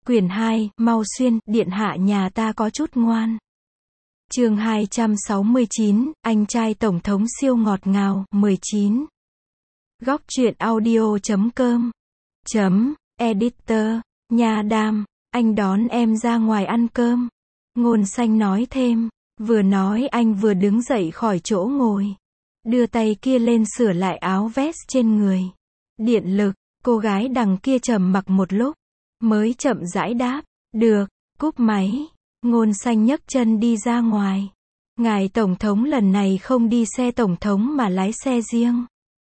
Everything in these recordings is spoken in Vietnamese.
Quyển 2, mau xuyên, điện hạ nhà ta có chút ngoan. Chương 269, anh trai tổng thống siêu ngọt ngào, 19. Góc truyện audio.com Editor, nhà Đàm, anh đón em ra ngoài ăn cơm. Ngôn Xanh nói thêm, vừa nói anh vừa đứng dậy khỏi chỗ ngồi. Đưa tay kia lên sửa lại áo vest trên người. Điện lực, cô gái đằng kia trầm mặc một lúc. Mới chậm rãi đáp, được, cúp máy. Ngôn Xanh nhấc chân đi ra ngoài. Ngài Tổng thống lần này không đi xe Tổng thống mà lái xe riêng.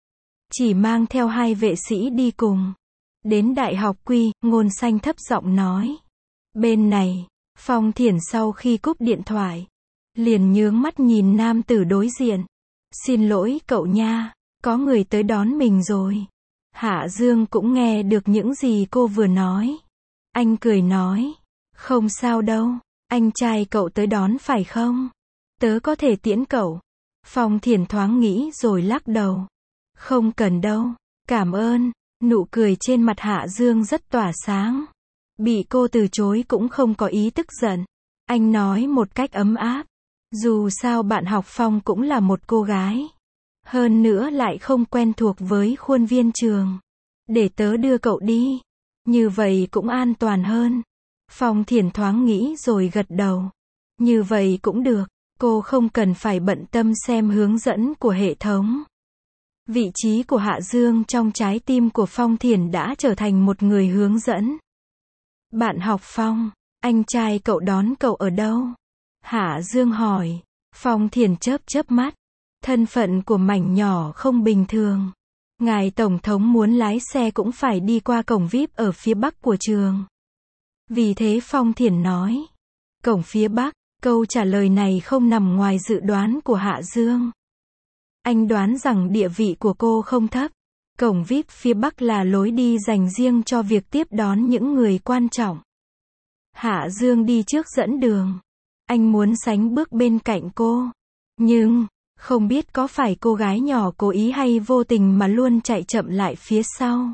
Chỉ mang theo 2 vệ sĩ đi cùng. Đến Đại học Quy, Ngôn Xanh thấp giọng nói. Bên này, Phong Thiển sau khi cúp điện thoại, liền nhướng mắt nhìn nam tử đối diện. Xin lỗi cậu nha, có người tới đón mình rồi. Hạ Dương cũng nghe được những gì cô vừa nói. Anh cười nói, không sao đâu, anh trai cậu tới đón phải không? Tớ có thể tiễn cậu. Phong Thiển thoáng nghĩ rồi lắc đầu. Không cần đâu, cảm ơn. Nụ cười trên mặt Hạ Dương rất tỏa sáng. Bị cô từ chối cũng không có ý tức giận. Anh nói một cách ấm áp. Dù sao bạn học Phong cũng là một cô gái. Hơn nữa lại không quen thuộc với khuôn viên trường. Để tớ đưa cậu đi. Như vậy cũng an toàn hơn. Phong Thiển thoáng nghĩ rồi gật đầu. Như vậy cũng được. Cô không cần phải bận tâm xem hướng dẫn của hệ thống. Vị trí của Hạ Dương trong trái tim của Phong Thiển đã trở thành một người hướng dẫn. Bạn học Phong, anh trai cậu đón cậu ở đâu? Hạ Dương hỏi. Phong Thiển chớp chớp mắt. Thân phận của mảnh nhỏ không bình thường. Ngài Tổng thống muốn lái xe cũng phải đi qua cổng VIP ở phía bắc của trường. Vì thế Phong Thiển nói. Cổng phía bắc, câu trả lời này không nằm ngoài dự đoán của Hạ Dương. Anh đoán rằng địa vị của cô không thấp. Cổng VIP phía bắc là lối đi dành riêng cho việc tiếp đón những người quan trọng. Hạ Dương đi trước dẫn đường. Anh muốn sánh bước bên cạnh cô. Nhưng, không biết có phải cô gái nhỏ cố ý hay vô tình mà luôn chạy chậm lại phía sau.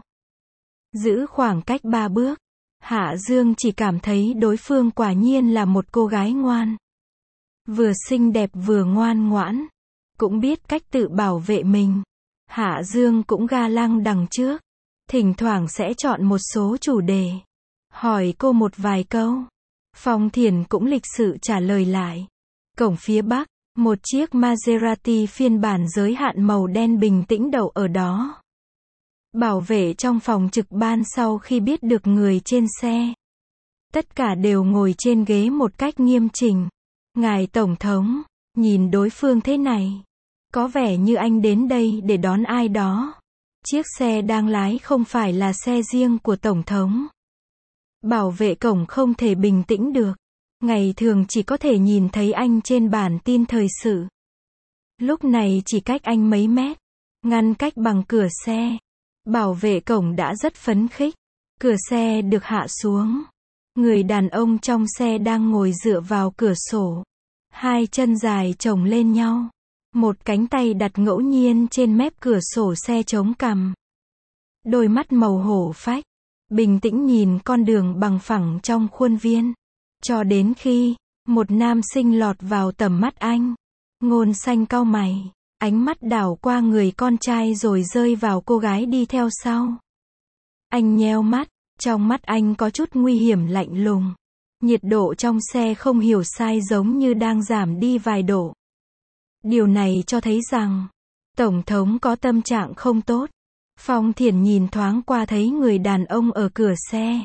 Giữ khoảng cách 3 bước. Hạ Dương chỉ cảm thấy đối phương quả nhiên là một cô gái ngoan. Vừa xinh đẹp vừa ngoan ngoãn. Cũng biết cách tự bảo vệ mình. Hạ Dương cũng ga lăng đằng trước. Thỉnh thoảng sẽ chọn một số chủ đề. Hỏi cô một vài câu. Phong Thiển cũng lịch sự trả lời lại. Cổng phía bắc, một chiếc Maserati phiên bản giới hạn màu đen bình tĩnh đậu ở đó. Bảo vệ trong phòng trực ban sau khi biết được người trên xe. Tất cả đều ngồi trên ghế một cách nghiêm chỉnh. Ngài Tổng thống, nhìn đối phương thế này. Có vẻ như anh đến đây để đón ai đó. Chiếc xe đang lái không phải là xe riêng của Tổng thống. Bảo vệ cổng không thể bình tĩnh được. Ngày thường chỉ có thể nhìn thấy anh trên bản tin thời sự. Lúc này chỉ cách anh mấy mét. Ngăn cách bằng cửa xe. Bảo vệ cổng đã rất phấn khích. Cửa xe được hạ xuống. Người đàn ông trong xe đang ngồi dựa vào cửa sổ. 2 chân dài chồng lên nhau. Một cánh tay đặt ngẫu nhiên trên mép cửa sổ xe chống cằm. Đôi mắt màu hổ phách. Bình tĩnh nhìn con đường bằng phẳng trong khuôn viên. Cho đến khi, một nam sinh lọt vào tầm mắt anh. Ngôn Xanh cau mày. Ánh mắt đảo qua người con trai rồi rơi vào cô gái đi theo sau. Anh nheo mắt. Trong mắt anh có chút nguy hiểm lạnh lùng. Nhiệt độ trong xe không hiểu sai giống như đang giảm đi vài độ. Điều này cho thấy rằng, Tổng thống có tâm trạng không tốt. Phong Thiển nhìn thoáng qua thấy người đàn ông ở cửa xe.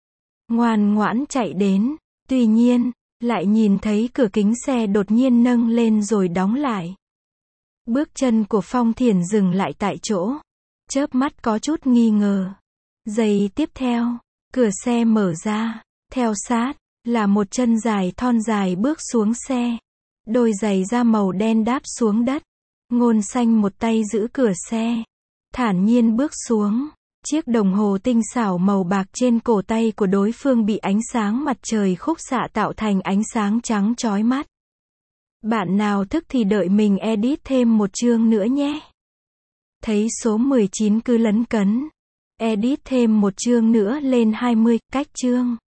Ngoan ngoãn chạy đến, tuy nhiên, lại nhìn thấy cửa kính xe đột nhiên nâng lên rồi đóng lại. Bước chân của Phong Thiển dừng lại tại chỗ. Chớp mắt có chút nghi ngờ. Giây tiếp theo, cửa xe mở ra. Theo sát, là một chân dài thon dài bước xuống xe. Đôi giày da màu đen đáp xuống đất. Ngôn Xanh một tay giữ cửa xe. Thản nhiên bước xuống. Chiếc đồng hồ tinh xảo màu bạc trên cổ tay của đối phương bị ánh sáng mặt trời khúc xạ tạo thành ánh sáng trắng chói mắt. Bạn nào thức thì đợi mình edit thêm một chương nữa nhé. Thấy số 19 cứ lấn cấn. Edit thêm một chương nữa lên 20, cách chương.